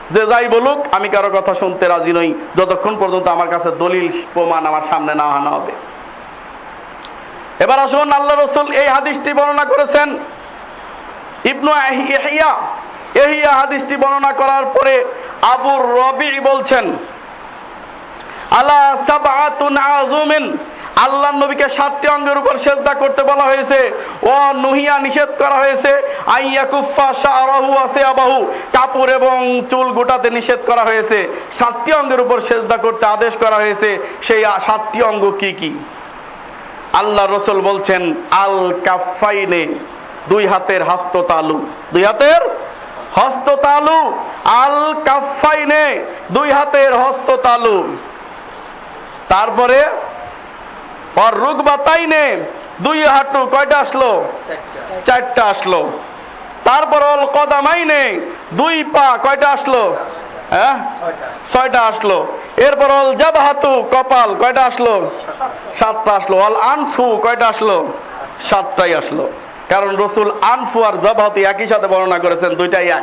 যে যাই বলুক আমি কারো কথা শুনতে রাজি নই যতক্ষণ পর্যন্ত আমার কাছে দলিল প্রমাণ আমার সামনে না আনা হবে। এবার আসুন, আল্লাহ রাসূল এই হাদিসটি বর্ণনা করেছেন। ইবনু ইহইয়া হাদিসটি বর্ণনা করার পরে আবু রবি বলছেন, আলা সাবআতুন আযুমিন, আল্লাহর নবীকে 7টি অঙ্গের উপর সিজদা করতে বলা হয়েছে। ও নুহিয়া, নিষেধ করা হয়েছে। আইয়াকুফা শাআরাহু ওয়া সিয়াবাহু, কাপড় এবং চুল গোটাতে নিষেধ করা হয়েছে। 7টি অঙ্গের উপর সিজদা করতে আদেশ করা হয়েছে। সেই 7টি অঙ্গ কি কি? আল্লাহ রাসূল বলছেন, আল কাফাইনে, 2 হাতের হস্ততালু, 2 হাতের হস্ততালু, আল কাফাইনে, 2 হাতের হস্ততালু। তারপরে আর রুকবাতাইনে, 2 হাঁটু, কয়টা আসলো? 4টা আসলো। তারপর অল কদামাইনে, 2 পা, কয়টা আসলো? 6টা আসলো। এরপর অল জাবহাতু, কপাল, কয়টা আসলো? 7টা আসলো। অল আনফু, কয়টা আসলো? 7টাই আসলো। কারণ রাসূল আনফু আর জাবহাতু একই সাথে বর্ণনা করেছেন, দুইটাই এক।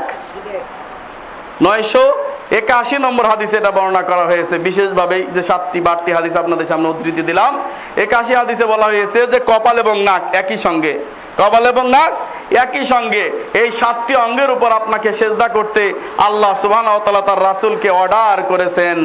981 নম্বর হাদিসে এটা বর্ণনা করা হয়েছে বিশেষভাবে, যে 7টি বাড়তি হাদিস আপনাদের সামনে উদ্ধৃতি দিলাম। 81 হাদিসে বলা হয়েছে যে কপাল এবং নাক একই সঙ্গে, কপাল এবং নাক একই সঙ্গে, এই 7টি অঙ্গের উপর আপনাকে সিজদা করতে আল্লাহ সুবহানাহু ওয়া তাআলা তার রাসূলকে অর্ডার করেছেন।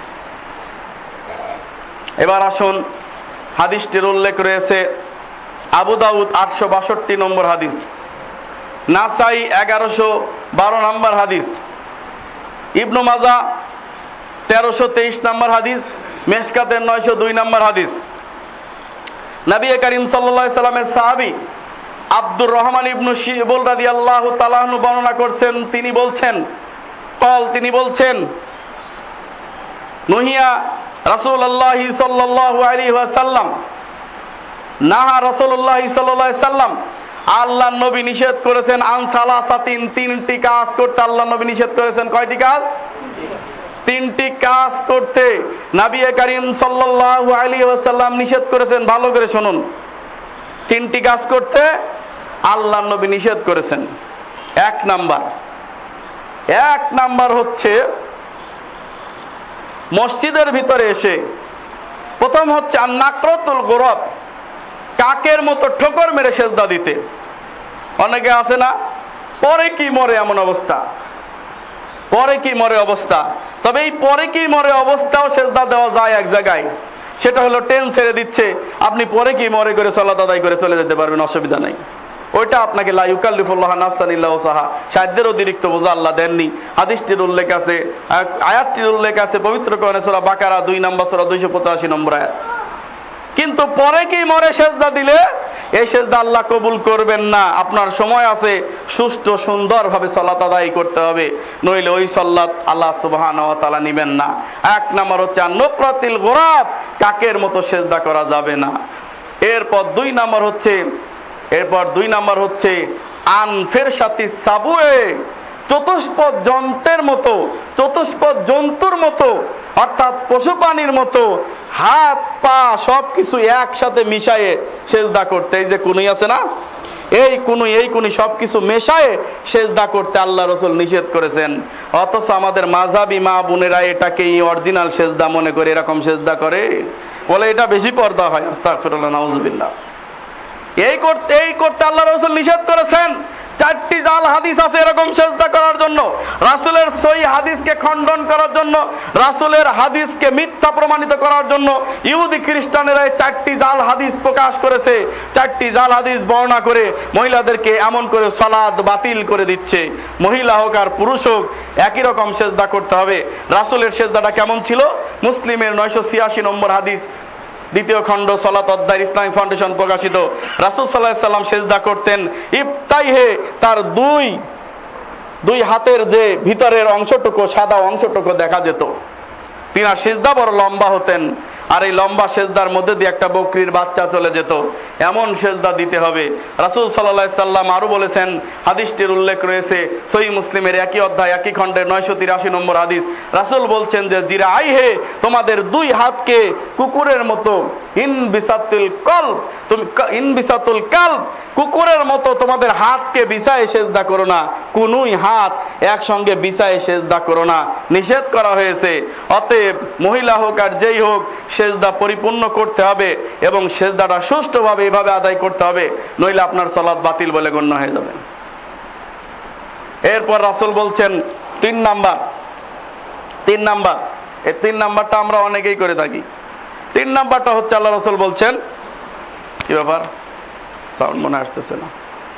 এবার আসুন, হাদিসটির উল্লেখ রয়েছে আবু দাউদ 862 নম্বর হাদিস, নাসাই 1112 নম্বর হাদিস, ইবনু মাজাহ 1323 নম্বর হাদিস, মেশকাতের 902 নম্বর হাদিস। নবী করিম সাল্লাল্লাহু আলাইহি সাল্লামের সাহাবী আব্দুর রহমান ইবনু শিবুল রাদিয়াল্লাহু তাআলা আনহু বর্ণনা করছেন, তিনি বলছেন নুহিয়া রাসূলুল্লাহ সাল্লাল্লাহু আলাইহি ওয়াসাল্লাম, নাহা রাসূলুল্লাহ সাল্লাল্লাহু আলাইহি ওয়াসাল্লাম, আল্লাহর নবী নিষেধ করেছেন আন সালাসাতিন, 3টি কাজ করতে আল্লাহর নবী নিষেধ করেছেন। কয়টি কাজ? 3টি কাজ করতে নবী করিম সাল্লাল্লাহু আলাইহি ওয়াসাল্লাম নিষেধ করেছেন। ভালো করে শুনুন, 3টি কাজ করতে আল্লাহর নবী নিষেধ করেছেন। এক নাম্বার হচ্ছে মসজিদের ভিতরে এসে, প্রথম হচ্ছে আন-নাকরাতুল গুরাব, কাকের মতো ঠোকর মেরে সিজদা দিতে। অনেকে আছে না, পরে কি মরে এমন অবস্থা, পরে কি মরে অবস্থা। তবে এই পরে কি মরে অবস্থাও সিজদা দেওয়া যায় এক জায়গায়, সেটা হলো ট্রেন ছেড়ে দিচ্ছে, আপনি পরে কি মরে করে সালাত আদায় করে চলে যেতে পারবেন, অসুবিধা নাই। ওইটা আপনাকে লা ইউকাল্লিফুল্লাহু নাফসান ইল্লা উসাহা, সাধ্যের অতিরিক্ত বোঝা আল্লাহ দেননি। হাদিসটির উল্লেখ আছে, আয়াতটির উল্লেখ আছে পবিত্র কোরআনে সূরা বাকারা 2 নম্বর সূরা 285 নম্বর আয়াত। কিন্তু পরে কি মরে সিজদা দিলে এই সিজদা আল্লাহ কবুল করবেন না। আপনার সময় আছে, সুষ্ঠু সুন্দরভাবে সালাত আদায় করতে হবে, নইলে ওই সালাত আল্লাহ সুবহানাহু ওয়া তাআলা নেবেন না। এক নাম্বার হচ্ছে আন-নুকরাতিল গুরাব, কাকের মতো সিজদা করা যাবে না। এরপর 2 নাম্বার হচ্ছে আন ফিরশাতিস সাবুয়ে, চতুষ্পদ জন্তুর মতো, অর্থাৎ পশু প্রাণীর মতো হাত পা সবকিছু একসাথে মিশায়ে সিজদা করতে। এই যে কুনুই আছে না, এই কুনুই সবকিছু মেশায়ে সিজদা করতে আল্লাহ রাসূল নিষেধ করেছেন। অথচ আমাদের মাযহাবী মা বোনেরা এটাকেই অরিজিনাল সিজদা মনে করে এরকম সিজদা করে, বলে এটা বেশি পর্দা হয়। আস্তাগফিরুল্লাহ, নাউযুবিল্লাহ। এই করতে আল্লাহ রাসূল নিষেধ করেছেন। 4টি জাল হাদিস আছে এরকম সিজদা করার জন্য, রাসূলের সহিহ হাদিসকে খণ্ডন করার জন্য, রাসূলের হাদিসকে মিথ্যা প্রমাণিত করার জন্য ইহুদি খ্রিস্টানেরা এই 4টি জাল হাদিস প্রকাশ করেছে। 4টি জাল হাদিস বর্ণনা করে মহিলাদেরকে এমন করে সালাত বাতিল করে দিচ্ছে। মহিলা হোক আর পুরুষ হোক একই রকম সিজদা করতে হবে। রাসূলের সিজদাটা কেমন ছিল? মুসলিমের 986 নম্বর হাদিস, 2য় খণ্ড সালাত অধ্যায়, ইসলামিক ফাউন্ডেশন প্রকাশিত। রাসূল সাল্লাল্লাহু আলাইহি ওয়াসাল্লাম সিজদা করতেন ইফতাইহে, তার দুই হাতের যে ভিতরের অংশটুকু, সাদা অংশটুকু দেখা যেত। তিনার সিজদা বড় লম্বা হতেন, আর এই লম্বা সিজদার মধ্যে দিয়ে একটা বকরির বাচ্চা চলে যেত। এমন সিজদা দিতে হবে। রাসূল সাল্লাল্লাহু আলাইহি ওয়াসাল্লাম আরো বলেছেন, হাদিসটির উল্লেখ রয়েছে সহিহ মুসলিমের 1 অধ্যায় 1 খণ্ডের 983 নম্বর হাদিস। রাসূল বলছেন যে জিরা আইহে, তোমাদের 2 হাতকে কুকুরের মতো ইনবিসাতুল কলব, তুমি ইনবিসাতুল কালব, কুকুরের মতো তোমাদের হাতকে বিছায় সেজদা করো না, কোনই হাত একসঙ্গে বিছায় সেজদা করো না, নিষেধ করা হয়েছে। অতএব মহিলা হোক আর যেই হোক, সেজদা পরিপূর্ণ করতে হবে এবং সেজদাটা সুষ্ঠুভাবে এইভাবে আদায় করতে হবে, নইলে আপনার সালাত বাতিল বলে গণ্য হয়ে যাবে। এরপর রাসূল বলছেন 3 নাম্বার, এই 3 নাম্বারটা আমরা অনেকেই করে থাকি। 3 নাম্বারটা হচ্ছে আল্লাহ রাসূল বলছেন, কি ব্যাপার সাউন্ড মনে আসতেছে না।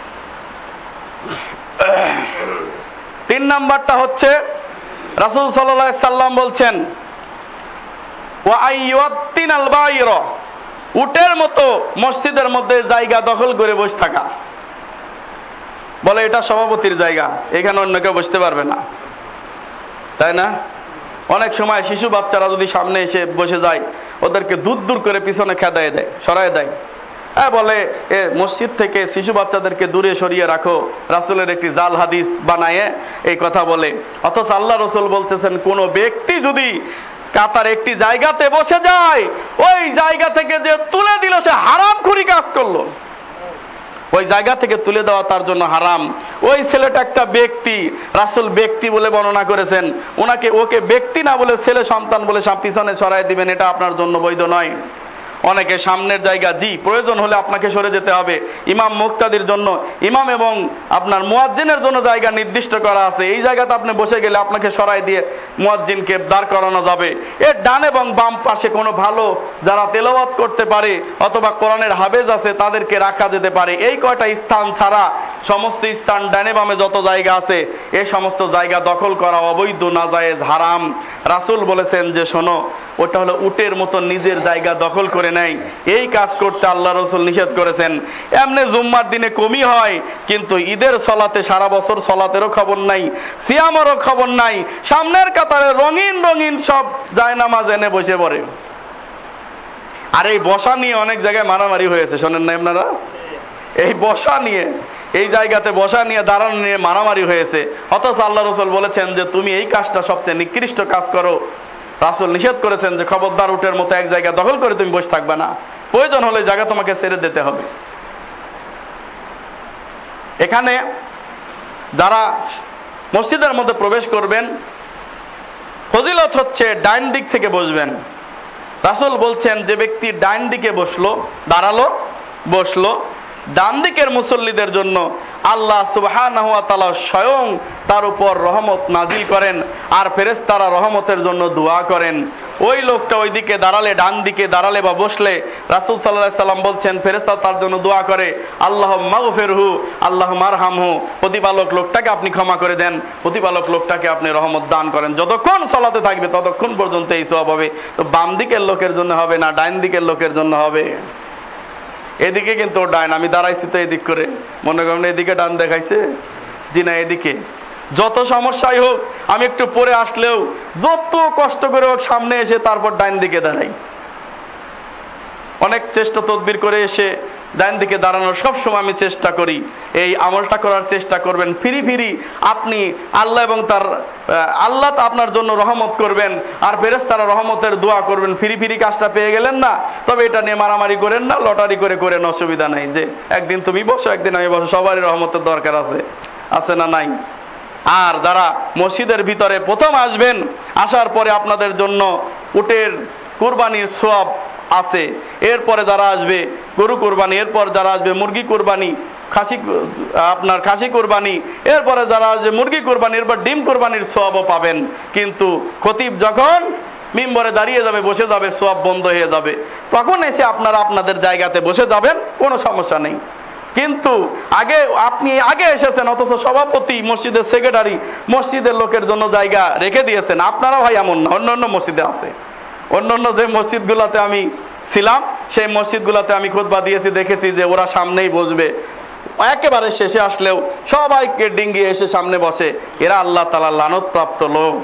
3 নাম্বারটা হচ্ছে রাসূল সাল্লাল্লাহু আলাইহি সাল্লাম বলছেন, ওয়া আইয়ুতিনাল বাইরা, উটের মতো মসজিদের মধ্যে জায়গা দখল করে বসে থাকা। বলে এটা সভাপতির জায়গা, এখানে অন্য কেউ বসতে পারবে না, তাই না? অনেক সময় শিশু বাচ্চারা যদি সামনে এসে বসে যায়, ওদেরকে দূর দূর করে পিছনে খেদায় দেয়, সরায় দেয়। বলে এ মসজিদ থেকে শিশু বাচ্চাদেরকে দূরে সরিয়ে রাখো, রাসূলের একটি জাল হাদিস বানায় এই কথা বলে। অথচ আল্লাহ রাসূল বলতেছেন, কোন ব্যক্তি যদি কাতার একটি জায়গাতে বসে যায়, ওই জায়গা থেকে যে তুলে দিল সে হারামখুরি কাজ করলো, ওই জায়গা থেকে তুলে দেওয়া তার জন্য হারাম। ওই ছেলেটা একটা ব্যক্তি, রাসূল ব্যক্তি বলে বর্ণনা করেছেন, ওকে ব্যক্তি না বলে ছেলে সন্তান বলে পিছনে সরায় দিবেন, এটা আপনার জন্য বৈধ নয়। অনেকে সামনের জায়গা, জি প্রয়োজন হলে আপনাকে সরে যেতে হবে। ইমাম মুক্তাদির জন্য, ইমাম এবং আপনার মুয়াজ্জিনের জন্য জায়গা নির্দিষ্ট করা আছে, এই জায়গাতে আপনি বসে গেলে আপনাকে সরাই দিয়ে মুয়াজ্জিনকে দাঁড় করানো যাবে। এর ডান এবং বাম পাশে কোনো ভালো যারা তেলাওয়াত করতে পারে অথবা কোরআনের হাফেজ আছে তাদেরকে রাখা যেতে পারে। এই কয়টা স্থান ছাড়া সমস্ত স্থান, ডানে বামে যত জায়গা আছে, এই সমস্ত জায়গা দখল করা অবৈধ, নাজায়েজ, হারাম। রাসূল বলেছেন যে শোনো, ওটা হলো উটের মতো নিজের জায়গা দখল করে নেয়, এই কাজ করতে আল্লাহ রাসূল নিষেধ করেছেন। এমনি জুম্মার দিনে কমই হয়, কিন্তু ঈদের সলাতে সারা বছর সলাতেরও খবর নাই, সিয়ামেরও খবর নাই। সামনের কাতারে রঙিন রঙিন সব জায়নামাজ এনে বসে পড়ে। আর এই বসা নিয়ে অনেক জায়গায় মারামারি হয়েছে, শোনেন না আপনারা? এই বসা নিয়ে, এই জায়গাতে বসা নিয়ে, দাঁড়ানো নিয়ে মারামারি হয়েছে। অথচ আল্লাহ রাসূল বলেছেন যে তুমি এই কাজটা সবচেয়ে নিকৃষ্ট কাজ করো। রাসূল নিষেধ করেছেন যে খবরদার উটের মতো এক জায়গা দখল করে তুমি বসে থাকবে না, প্রয়োজন হলে জায়গা তোমাকে ছেড়ে দিতে হবে। এখানে যারা মসজিদের মধ্যে প্রবেশ করবেন, ফজিলত হচ্ছে ডাইন দিক থেকে বসবেন। রাসূল বলছেন যে ব্যক্তি ডাইন দিকে বসলো, ডান দিকের মুসল্লিদের জন্য আল্লাহ সুবহানাহু ওয়া তাআলা স্বয়ং তার উপর রহমত নাজিল করেন, আর ফেরেশতারা রহমতের জন্য দোয়া করেন। ওই লোকটা ওই দিকে দাঁড়ালে, ডান দিকে দাঁড়ালে বা বসলে, রাসূল সাল্লাল্লাহু আলাইহি সাল্লাম বলছেন ফেরেশতা তার জন্য দোয়া করে, আল্লাহুম্মা গফিরহু আল্লাহুম্মা আরহামহু, প্রতিপালক লোকটাকে আপনি ক্ষমা করে দেন, প্রতিপালক লোকটাকে আপনি রহমত দান করেন। যতক্ষণ সালাতে থাকবে ততক্ষণ পর্যন্ত এই সওয়াব হবে। তো বাম দিকের লোকের জন্য হবে না, ডান দিকের লোকের জন্য হবে। এদিকে কিন্তু ডান, আমি দাঁড়াইছি তো এদিক করে, মনে করেন এদিকে ডান দেখাইছে, জি না এদিকে। যত সমস্যাই হোক, আমি একটু পরে আসলেও যত কষ্ট করে হোক সামনে এসে তারপর ডান দিকে দাঁড়াই। অনেক চেষ্টা তদবির করে এসে ডান দিকে দাঁড়ানোর সবসময় আমি চেষ্টা করি। এই আমলটা করার চেষ্টা করবেন। ফিরি আপনি আল্লাহ এবং আল্লাহ তো আপনার জন্য রহমত করবেন, আর ফেরেশতারা রহমতের দোয়া করবেন। ফিরি কাজটা পেয়ে গেলেন না, তবে এটা নিয়ে মারামারি করেন না, লটারি করেন, অসুবিধা নাই। যে একদিন তুমি বসো, একদিন আমি বসো, সবারই রহমতের দরকার আছে না নাই? আর যারা মসজিদের ভিতরে প্রথম আসবেন, আসার পরে আপনাদের জন্য উটের কুরবানির সওয়াব আছে। এরপরে যারা আসবে গরু কুরবানি, এরপর যারা আসবে মুরগি কুরবানি, খাসি কুরবানি, এরপরে যারা আসবে মুরগি কুরবানি, এরপর ডিম কুরবানির সওয়াবও পাবেন। কিন্তু খতিব যখন মিম্বরে দাঁড়িয়ে যাবে, বসে যাবে, সওয়াব বন্ধ হয়ে যাবে, তখন এসে আপনারা আপনাদের জায়গাতে বসে যাবেন, কোনো সমস্যা নেই। কিন্তু আপনি আগে এসেছেন, অথচ সভাপতি, মসজিদের সেক্রেটারি মসজিদের লোকের জন্য জায়গা রেখে দিয়েছেন। আপনারা ভাই এমন না, অন্য মসজিদে আছে। অন্য যে মসজিদগুলোতে আমি ছিলাম, সেই মসজিদগুলোতে আমি খুতবা দিয়েছি, দেখেছি যে ওরা সামনেই বসবে, একেবারে শেষে আসলেও সবাইকে ডিঙ্গিয়ে এসে সামনে বসে। এরা আল্লাহ তাআলার লানতপ্রাপ্ত লোক।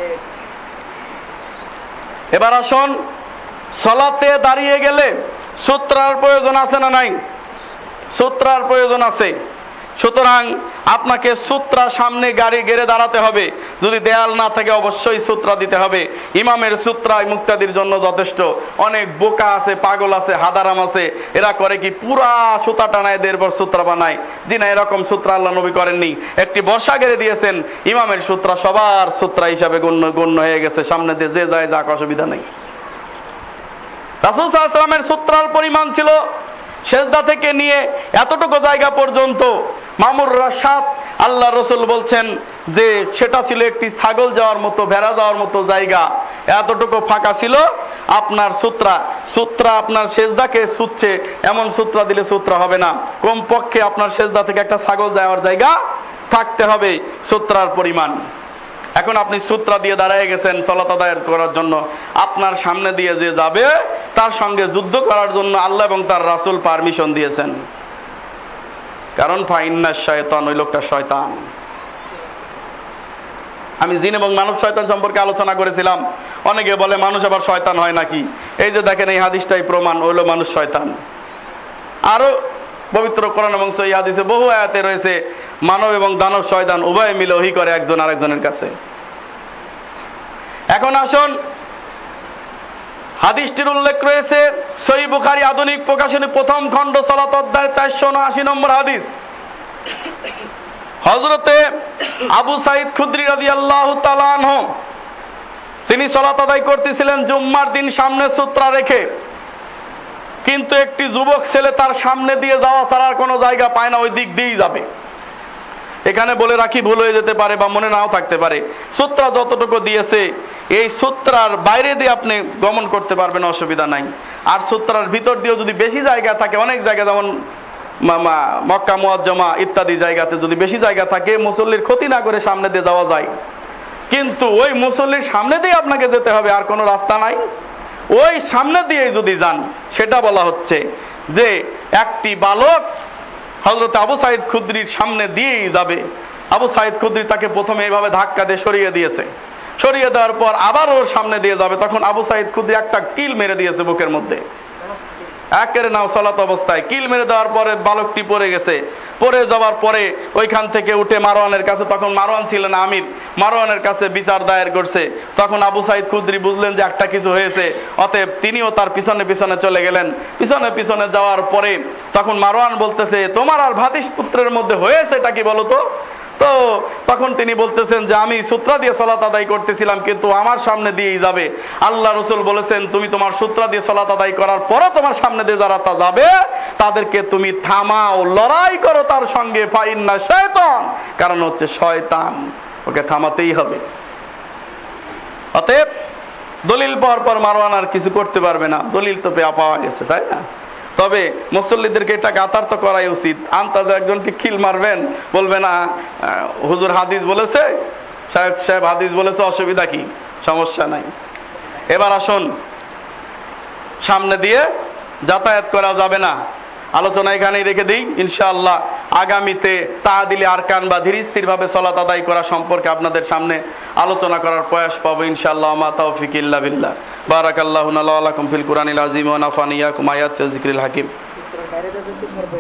এবার আসুন, সালাতে দাঁড়িয়ে গেলে সূত্রার প্রয়োজন আছে না নাই? সূত্রার প্রয়োজন আছে। সুতরাং আপনাকে সূত্রা সামনে গাড়ি গেড়ে দাঁড়াতে হবে। যদি দেয়াল না থাকে অবশ্যই সূত্রা দিতে হবে। ইমামের সূত্রাই মুক্তাদির জন্য যথেষ্ট। অনেক বোকা আছে, পাগল আছে, হাদারাম আছে, এরা করে কি পুরা সুতা টানায় দেড় সূত্রা বানায়। জি না, এরকম সূত্রা আল্লাহ নবী করেননি। একটি বর্ষা গেড়ে দিয়েছেন, ইমামের সূত্রা সবার সূত্রা হিসাবে গণ্য হয়ে গেছে। সামনে দিয়ে যে যায় যাক, অসুবিধা নেই। রাসূল সাল্লাল্লাহু আলাইহি ওয়াসাল্লামের সূত্রার পরিমাণ ছিল সেজদা থেকে নিয়ে এতটুকু জায়গা পর্যন্ত। মামুর রাশাদ আল্লাহ রসুল বলছেন যে সেটা ছিল একটি ছাগল যাওয়ার মতো, ভেড়া যাওয়ার মতো জায়গা, এতটুকু ফাঁকা ছিল আপনার সূত্রা আপনার সেজদাকে ছুঁচ্ছে, এমন সূত্রা দিলে সূত্রা হবে না। কমপক্ষে আপনার সেজদা থেকে একটা ছাগল যাওয়ার জায়গা থাকতে হবে সূত্রার পরিমাণ। এখন আপনি সূত্রা দিয়ে দাঁড়িয়ে গেছেন সালাত আদায় করার জন্য, আপনার সামনে দিয়ে যে যাবে তার সঙ্গে যুদ্ধ করার জন্য আল্লাহ এবং তার রাসূল পারমিশন দিয়েছেন। কারণ ফাইন্না শায়তান, ওই লোকটা শয়তান। আমি জিন এবং মানব শয়তান সম্পর্কে আলোচনা করেছিলাম। অনেকে বলে মানুষ আবার শয়তান হয় নাকি? এই যে দেখেন, এই হাদিসটাই প্রমাণ, হইল মানুষ শয়তান। আরো পবিত্র কোরআন এবং সহিহ হাদিসে বহু আয়াতে রয়েছে মানব এবং দানব শয়তান উভয় মিলে ওহী করে একজন আরেকজনের কাছে। এখন আসুন, হাদিসটির উল্লেখ রয়েছে সহিহ বুখারী আধুনিক প্রকাশনী প্রথম খণ্ড সালাত অধ্যায় 479 নম্বর হাদিস। হযরতে আবু সাঈদ খুদরি রাদিয়াল্লাহু তাআলা আনহু তিনি সালাত আদায় করতেছিলেন জুম্মার দিন সামনে সূত্রা রেখে, কিন্তু একটি যুবক ছেলে তার সামনে দিয়ে যাওয়া ছাড়ার কোনো জায়গা পায় না, ওই দিক দিয়েই যাবে। এখানে বলে রাখি, ভুল হয়ে যেতে পারে বা মনে নাও থাকতে পারে, সূত্রা যতটুকু দিয়েছে এই সূত্রার বাইরে দিয়ে আপনি গমন করতে পারবেন, অসুবিধা নাই। আর সূত্রার ভিতর দিয়েও যদি বেশি জায়গা থাকে, অনেক জায়গা যেমন মক্কা মুআজ্জমা ইত্যাদি জায়গাতে যদি বেশি জায়গা থাকে, মুসল্লির ক্ষতি না করে সামনে দিয়ে যাওয়া যায়। কিন্তু ওই মুসল্লির সামনে দিয়ে আপনাকে যেতে হবে, আর কোনো রাস্তা নাই। ওই সামনে দিয়ে যদি যান, সেটা বলা হচ্ছে যে একটি বালক হযরত আবু সাঈদ খুদরির সামনে দিয়েই যাবে। আবু সাঈদ খুদরি তাকে প্রথমে এইভাবে ধাক্কা দিয়ে সরিয়ে দিয়েছে। সরিয়ে দেওয়ার পর আবার ওর সামনে দিয়ে যাবে, তখন আবু সাঈদ খুদরি একটা কিল মেরে দিয়েছে বুকের মধ্যে। একের নাও সালাত অবস্থায় কিল মেরে দেওয়ার পরে বালকটি পড়ে গেছে। পড়ে যাওয়ার পরে ওইখান থেকে উঠে মারওয়ানের কাছে, তখন মারওয়ান ছিলেন আমির, মারওয়ানের কাছে বিচার দায়ের করছে। তখন আবু সাঈদ খুদরি বুঝলেন যে একটা কিছু হয়েছে, অতএব তিনিও তার পিছনে পিছনে চলে গেলেন। পিছনে পিছনে যাওয়ার পরে তখন মারওয়ান বলতেছে, তোমার আর ভাতিস পুত্রের মধ্যে হয়েছে এটা কি বলো তো? তো তখন তিনি বলতেছেন যে আমি সূত্রা দিয়ে সালাত আদায় করতেছিলাম, কিন্তু আমার সামনে দিয়েই যাবে। আল্লাহ রাসূল বলেছেন, তুমি তোমার সূত্রা দিয়ে সালাত আদায় করার পরে তোমার সামনে দিয়ে যারা তা যাবে তাদেরকে তুমি থামাও, লড়াই করো তার সঙ্গে, ফাইন্না শায়তান, কারণ হচ্ছে শয়তান, ওকে থামাতেই হবে। অতএব দলিল পাওয়ার পর মারওয়ান আর কিছু করতে পারবে না, দলিল তো পাওয়া গেছে, তাই না? তবে মুসল্লিদেরকে এটা গাতার তো করাই উচিত। আন্তাজে একজনকে খিল মারবেন, বলবে না হুজুর হাদিস বলেছে, সাহেব হাদিস বলেছে, অসুবিধা কি? সমস্যা নাই। এবার আসুন, সামনে দিয়ে যাতায়াত করা যাবে না, আলোচনা এখানেই রেখে দিই। ইনশাআল্লাহ আগামীতে তাআদিলে আরকান বা ধীর স্থির ভাবে সালাত আদায় করা সম্পর্কে আপনাদের সামনে আলোচনা করার প্রয়াস পাবো ইনশাআল্লাহ। মা তাওফিক ইল্লা বিল্লাহ। বারাকাল্লাহু লানা ওয়া লাকুম ফিল কুরআনিল আযীম ওয়া নাফানি ইয়াকুম আয়াতি যিকরিল হাকীম।